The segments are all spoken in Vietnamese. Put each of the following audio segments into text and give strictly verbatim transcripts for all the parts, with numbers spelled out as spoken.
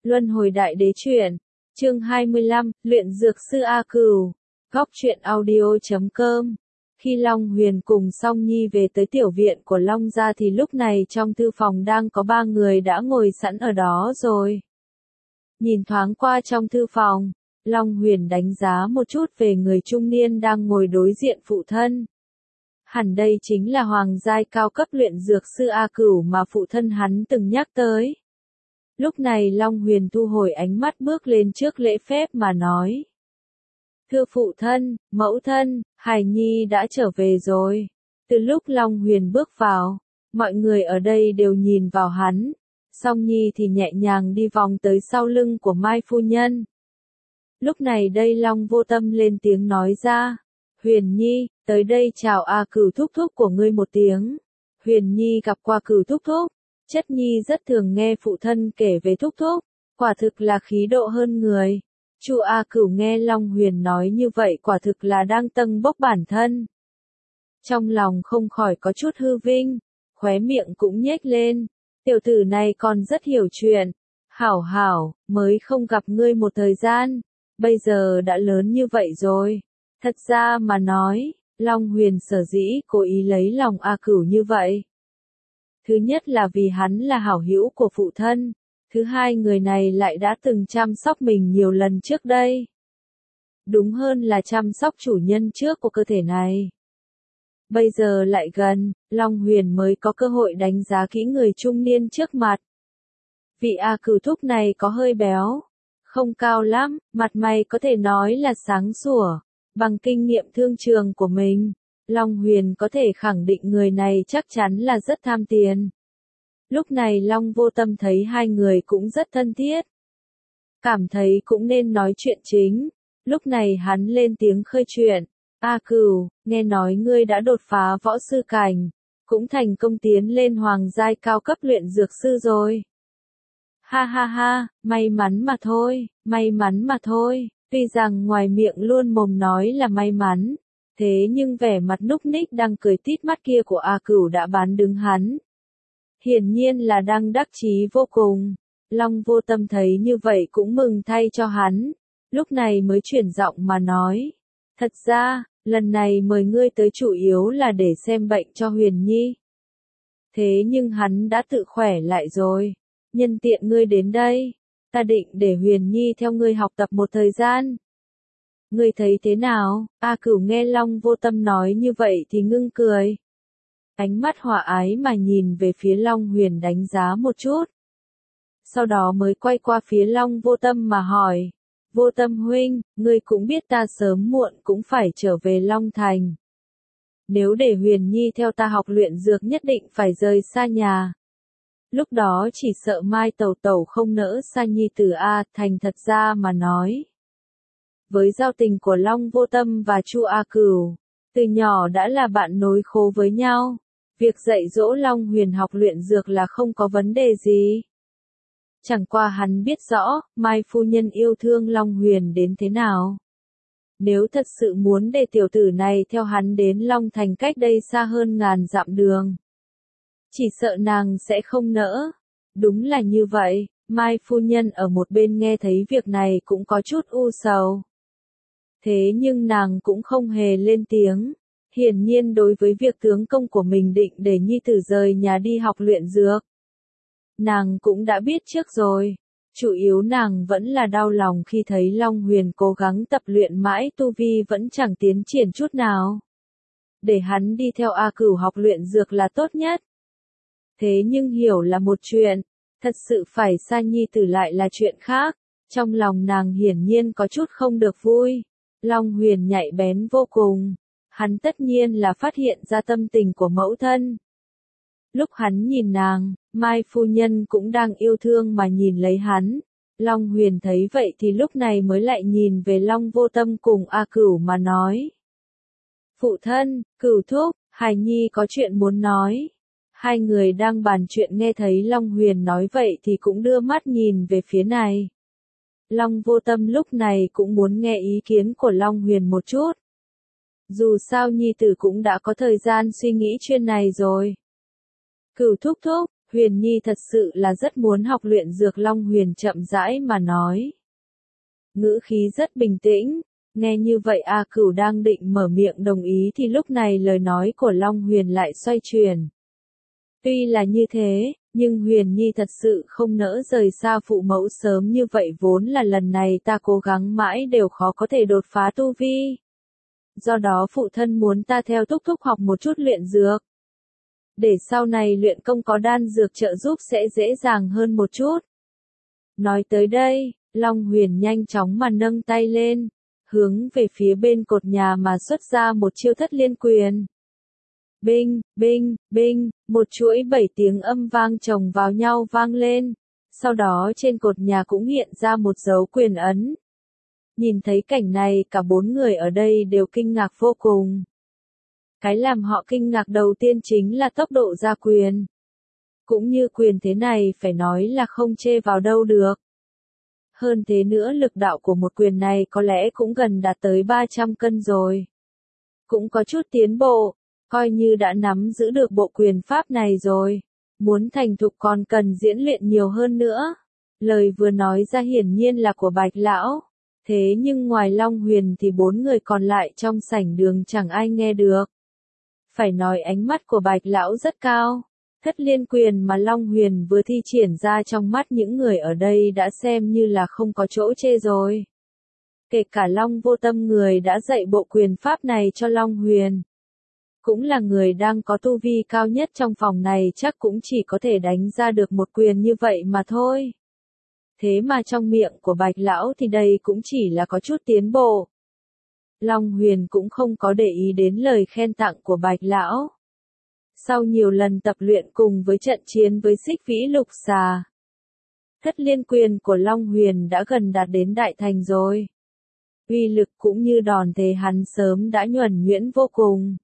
Luân hồi đại đế truyện, chương hai mươi lăm, luyện dược sư A Cửu, góc truyện audio chấm com. Khi Long Huyền cùng Song Nhi về tới tiểu viện của Long gia thì lúc này trong thư phòng đang có ba người đã ngồi sẵn ở đó rồi. Nhìn thoáng qua trong thư phòng, Long Huyền đánh giá một chút về người trung niên đang ngồi đối diện phụ thân. Hẳn đây chính là hoàng giai cao cấp luyện dược sư A Cửu mà phụ thân hắn từng nhắc tới. Lúc này Long Huyền thu hồi ánh mắt bước lên trước lễ phép mà nói. Thưa phụ thân, mẫu thân, Hải Nhi đã trở về rồi. Từ lúc Long Huyền bước vào, mọi người ở đây đều nhìn vào hắn. Song Nhi thì nhẹ nhàng đi vòng tới sau lưng của Mai phu nhân. Lúc này đây Long Vô Tâm lên tiếng nói ra. Huyền Nhi, tới đây chào A Cửu thúc thúc của ngươi một tiếng. Huyền Nhi gặp qua Cửu thúc thúc. Chất Nhi rất thường nghe phụ thân kể về thúc thúc, quả thực là khí độ hơn người. Chu A Cửu nghe Long Huyền nói như vậy quả thực là đang tâng bốc bản thân. Trong lòng không khỏi có chút hư vinh, khóe miệng cũng nhếch lên. Tiểu tử này còn rất hiểu chuyện. Hảo hảo, mới không gặp ngươi một thời gian, bây giờ đã lớn như vậy rồi. Thật ra mà nói, Long Huyền sở dĩ cố ý lấy lòng A Cửu như vậy. Thứ nhất là vì hắn là hảo hữu của phụ thân, thứ hai người này lại đã từng chăm sóc mình nhiều lần trước đây. Đúng hơn là chăm sóc chủ nhân trước của cơ thể này. Bây giờ lại gần, Long Huyền mới có cơ hội đánh giá kỹ người trung niên trước mặt. Vị A Cửu thúc này có hơi béo, không cao lắm, mặt mày có thể nói là sáng sủa, bằng kinh nghiệm thương trường của mình. Long Huyền có thể khẳng định người này chắc chắn là rất tham tiền. Lúc này Long Vô Tâm thấy hai người cũng rất thân thiết. Cảm thấy cũng nên nói chuyện chính. Lúc này hắn lên tiếng khơi chuyện. A Cửu, nghe nói ngươi đã đột phá võ sư cảnh, cũng thành công tiến lên hoàng giai cao cấp luyện dược sư rồi. Ha ha ha, may mắn mà thôi, may mắn mà thôi. Tuy rằng ngoài miệng luôn mồm nói là may mắn. Thế nhưng vẻ mặt núc ních đang cười tít mắt kia của A Cửu đã bán đứng hắn. Hiển nhiên là đang đắc chí vô cùng. Long Vô Tâm thấy như vậy cũng mừng thay cho hắn. Lúc này mới chuyển giọng mà nói. Thật ra, lần này mời ngươi tới chủ yếu là để xem bệnh cho Huyền Nhi. Thế nhưng hắn đã tự khỏe lại rồi. Nhân tiện ngươi đến đây, ta định để Huyền Nhi theo ngươi học tập một thời gian. Ngươi thấy thế nào? A Cửu nghe Long Vô Tâm nói như vậy thì ngưng cười. Ánh mắt hòa ái mà nhìn về phía Long Huyền đánh giá một chút. Sau đó mới quay qua phía Long Vô Tâm mà hỏi. Vô Tâm huynh, ngươi cũng biết ta sớm muộn cũng phải trở về Long Thành. Nếu để Huyền Nhi theo ta học luyện dược nhất định phải rời xa nhà. Lúc đó chỉ sợ Mai Tẩu Tẩu không nỡ xa Nhi tử A. Thành thật ra mà nói. Với giao tình của Long Vô Tâm và Chu A Cửu, từ nhỏ đã là bạn nối khố với nhau. Việc dạy dỗ Long Huyền học luyện dược là không có vấn đề gì. Chẳng qua hắn biết rõ, Mai phu nhân yêu thương Long Huyền đến thế nào. Nếu thật sự muốn để tiểu tử này theo hắn đến Long Thành cách đây xa hơn ngàn dặm đường, chỉ sợ nàng sẽ không nỡ. Đúng là như vậy, Mai phu nhân ở một bên nghe thấy việc này cũng có chút u sầu. Thế nhưng nàng cũng không hề lên tiếng. Hiển nhiên đối với việc tướng công của mình định để Nhi tử rời nhà đi học luyện dược, nàng cũng đã biết trước rồi. Chủ yếu nàng vẫn là đau lòng khi thấy Long Huyền cố gắng tập luyện mãi tu vi vẫn chẳng tiến triển chút nào. Để hắn đi theo A Cửu học luyện dược là tốt nhất. Thế nhưng hiểu là một chuyện, thật sự phải xa Nhi tử lại là chuyện khác. Trong lòng nàng hiển nhiên có chút không được vui. Long Huyền nhạy bén vô cùng. Hắn tất nhiên là phát hiện ra tâm tình của mẫu thân. Lúc hắn nhìn nàng, Mai phu nhân cũng đang yêu thương mà nhìn lấy hắn. Long Huyền thấy vậy thì lúc này mới lại nhìn về Long Vô Tâm cùng A Cửu mà nói. Phụ thân, Cửu thúc, Hải Nhi có chuyện muốn nói. Hai người đang bàn chuyện nghe thấy Long Huyền nói vậy thì cũng đưa mắt nhìn về phía này. Long Vô Tâm lúc này cũng muốn nghe ý kiến của Long Huyền một chút. Dù sao Nhi tử cũng đã có thời gian suy nghĩ chuyện này rồi. Cửu thúc thúc, Huyền Nhi thật sự là rất muốn học luyện dược. Long Huyền chậm rãi mà nói. Ngữ khí rất bình tĩnh, nghe như vậy A Cửu đang định mở miệng đồng ý thì lúc này lời nói của Long Huyền lại xoay chuyển. Tuy là như thế, nhưng Huyền Nhi thật sự không nỡ rời xa phụ mẫu sớm như vậy, vốn là lần này ta cố gắng mãi đều khó có thể đột phá tu vi. Do đó phụ thân muốn ta theo thúc thúc học một chút luyện dược. Để sau này luyện công có đan dược trợ giúp sẽ dễ dàng hơn một chút. Nói tới đây, Long Huyền nhanh chóng mà nâng tay lên, hướng về phía bên cột nhà mà xuất ra một chiêu Thất Liên Quyền. Binh, binh, binh, một chuỗi bảy tiếng âm vang chồng vào nhau vang lên, sau đó trên cột nhà cũng hiện ra một dấu quyền ấn. Nhìn thấy cảnh này cả bốn người ở đây đều kinh ngạc vô cùng. Cái làm họ kinh ngạc đầu tiên chính là tốc độ ra quyền. Cũng như quyền thế này phải nói là không chê vào đâu được. Hơn thế nữa lực đạo của một quyền này có lẽ cũng gần đạt tới ba trăm cân rồi. Cũng có chút tiến bộ, coi như đã nắm giữ được bộ quyền pháp này rồi. Muốn thành thục còn cần diễn luyện nhiều hơn nữa. Lời vừa nói ra hiển nhiên là của Bạch Lão. Thế nhưng ngoài Long Huyền thì bốn người còn lại trong sảnh đường chẳng ai nghe được. Phải nói ánh mắt của Bạch Lão rất cao. Thất Liên Quyền mà Long Huyền vừa thi triển ra trong mắt những người ở đây đã xem như là không có chỗ chê rồi. Kể cả Long Vô Tâm, người đã dạy bộ quyền pháp này cho Long Huyền. Cũng là người đang có tu vi cao nhất trong phòng này, chắc cũng chỉ có thể đánh ra được một quyền như vậy mà thôi. Thế mà trong miệng của Bạch Lão thì đây cũng chỉ là có chút tiến bộ. Long Huyền cũng không có để ý đến lời khen tặng của Bạch Lão. Sau nhiều lần tập luyện cùng với trận chiến với Xích Vĩ Lục Xà, Thất Liên Quyền của Long Huyền đã gần đạt đến đại thành rồi. Uy lực cũng như đòn thế hắn sớm đã nhuần nhuyễn vô cùng.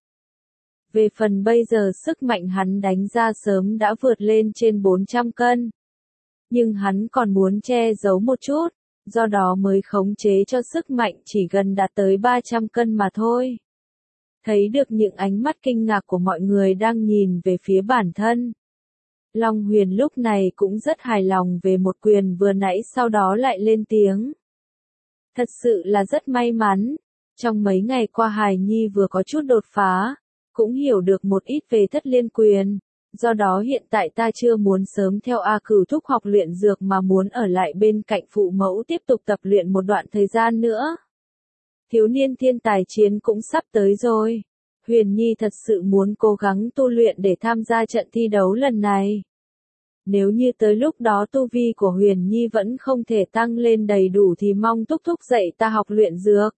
Về phần bây giờ sức mạnh hắn đánh ra sớm đã vượt lên trên bốn trăm cân. Nhưng hắn còn muốn che giấu một chút, do đó mới khống chế cho sức mạnh chỉ gần đạt tới ba trăm cân mà thôi. Thấy được những ánh mắt kinh ngạc của mọi người đang nhìn về phía bản thân. Long Huyền lúc này cũng rất hài lòng về một quyền vừa nãy, sau đó lại lên tiếng. Thật sự là rất may mắn. Trong mấy ngày qua hài nhi vừa có chút đột phá, cũng hiểu được một ít về Thất Liên Quyền. Do đó hiện tại ta chưa muốn sớm theo A Cửu thúc học luyện dược mà muốn ở lại bên cạnh phụ mẫu tiếp tục tập luyện một đoạn thời gian nữa. Thiếu niên thiên tài chiến cũng sắp tới rồi. Huyền Nhi thật sự muốn cố gắng tu luyện để tham gia trận thi đấu lần này. Nếu như tới lúc đó tu vi của Huyền Nhi vẫn không thể tăng lên đầy đủ thì mong thúc thúc dạy ta học luyện dược.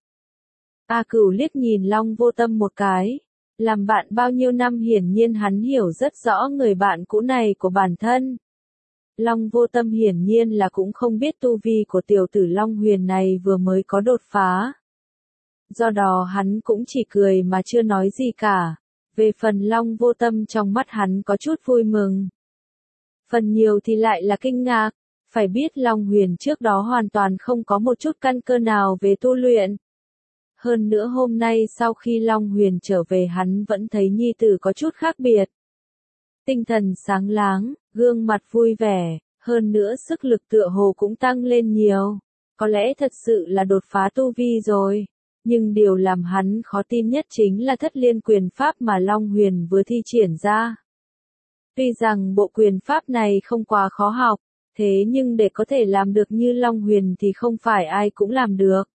A Cửu liếc nhìn Long Vô Tâm một cái. Làm bạn bao nhiêu năm hiển nhiên hắn hiểu rất rõ người bạn cũ này của bản thân. Long Vô Tâm hiển nhiên là cũng không biết tu vi của tiểu tử Long Huyền này vừa mới có đột phá. Do đó hắn cũng chỉ cười mà chưa nói gì cả. Về phần Long Vô Tâm trong mắt hắn có chút vui mừng. Phần nhiều thì lại là kinh ngạc. Phải biết Long Huyền trước đó hoàn toàn không có một chút căn cơ nào về tu luyện. Hơn nữa hôm nay sau khi Long Huyền trở về hắn vẫn thấy nhi tử có chút khác biệt. Tinh thần sáng láng, gương mặt vui vẻ, hơn nữa sức lực tựa hồ cũng tăng lên nhiều. Có lẽ thật sự là đột phá tu vi rồi. Nhưng điều làm hắn khó tin nhất chính là Thất Liên Quyền pháp mà Long Huyền vừa thi triển ra. Tuy rằng bộ quyền pháp này không quá khó học, thế nhưng để có thể làm được như Long Huyền thì không phải ai cũng làm được.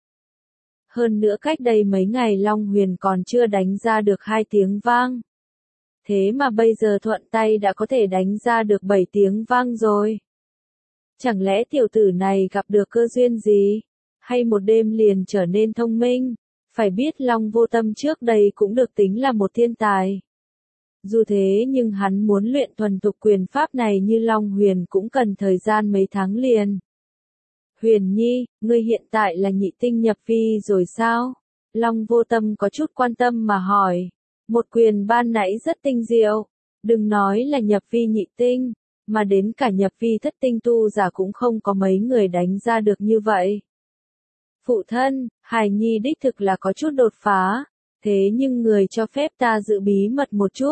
Hơn nữa cách đây mấy ngày Long Huyền còn chưa đánh ra được hai tiếng vang. Thế mà bây giờ thuận tay đã có thể đánh ra được bảy tiếng vang rồi. Chẳng lẽ tiểu tử này gặp được cơ duyên gì? Hay một đêm liền trở nên thông minh? Phải biết Long Vô Tâm trước đây cũng được tính là một thiên tài. Dù thế nhưng hắn muốn luyện thuần thục quyền pháp này như Long Huyền cũng cần thời gian mấy tháng liền. Huyền Nhi, ngươi hiện tại là nhị tinh nhập vi rồi sao? Long Vô Tâm có chút quan tâm mà hỏi. Một quyền ban nãy rất tinh diệu. Đừng nói là nhập vi nhị tinh, mà đến cả nhập vi thất tinh tu giả cũng không có mấy người đánh ra được như vậy. Phụ thân, hài nhi đích thực là có chút đột phá. Thế nhưng người cho phép ta giữ bí mật một chút.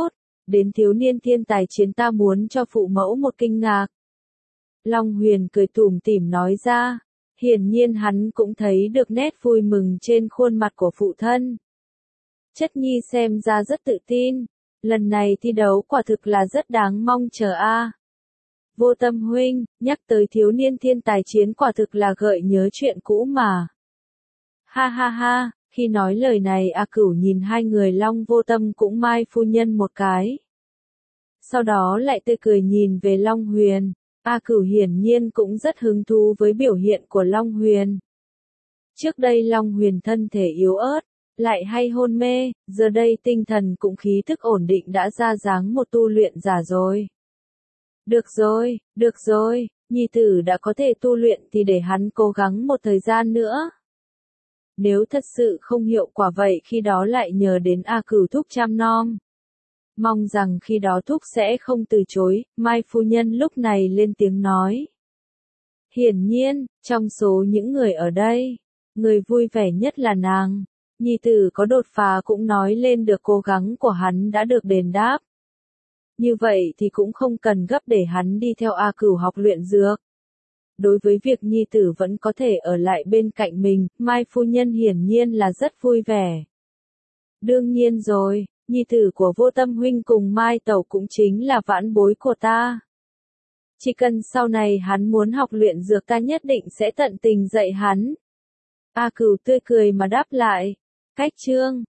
Đến thiếu niên thiên tài chiến ta muốn cho phụ mẫu một kinh ngạc. Long Huyền cười tủm tỉm nói ra, hiển nhiên hắn cũng thấy được nét vui mừng trên khuôn mặt của phụ thân. Chất nhi xem ra rất tự tin, lần này thi đấu quả thực là rất đáng mong chờ a. Vô Tâm huynh, nhắc tới thiếu niên thiên tài chiến quả thực là gợi nhớ chuyện cũ mà. Ha ha ha, khi nói lời này A Cửu nhìn hai người Long Vô Tâm cũng Mai phu nhân một cái. Sau đó lại tươi cười nhìn về Long Huyền, A Cửu hiển nhiên cũng rất hứng thú với biểu hiện của Long Huyền. Trước đây Long Huyền thân thể yếu ớt, lại hay hôn mê, giờ đây tinh thần cũng khí thức ổn định đã ra dáng một tu luyện giả rồi. Được rồi, được rồi, nhi tử đã có thể tu luyện thì để hắn cố gắng một thời gian nữa. Nếu thật sự không hiệu quả vậy khi đó lại nhờ đến A Cửu thúc chăm nom. Mong rằng khi đó thúc sẽ không từ chối, Mai phu nhân lúc này lên tiếng nói. Hiển nhiên, trong số những người ở đây, người vui vẻ nhất là nàng. Nhi tử có đột phá cũng nói lên được cố gắng của hắn đã được đền đáp. Như vậy thì cũng không cần gấp để hắn đi theo A Cửu học luyện dược. Đối với việc nhi tử vẫn có thể ở lại bên cạnh mình, Mai phu nhân hiển nhiên là rất vui vẻ. Đương nhiên rồi, nhi tử của Vô Tâm huynh cùng Mai tẩu cũng chính là vãn bối của ta. Chỉ cần sau này hắn muốn học luyện dược ta nhất định sẽ tận tình dạy hắn. A Cửu tươi cười mà đáp lại. Cách chương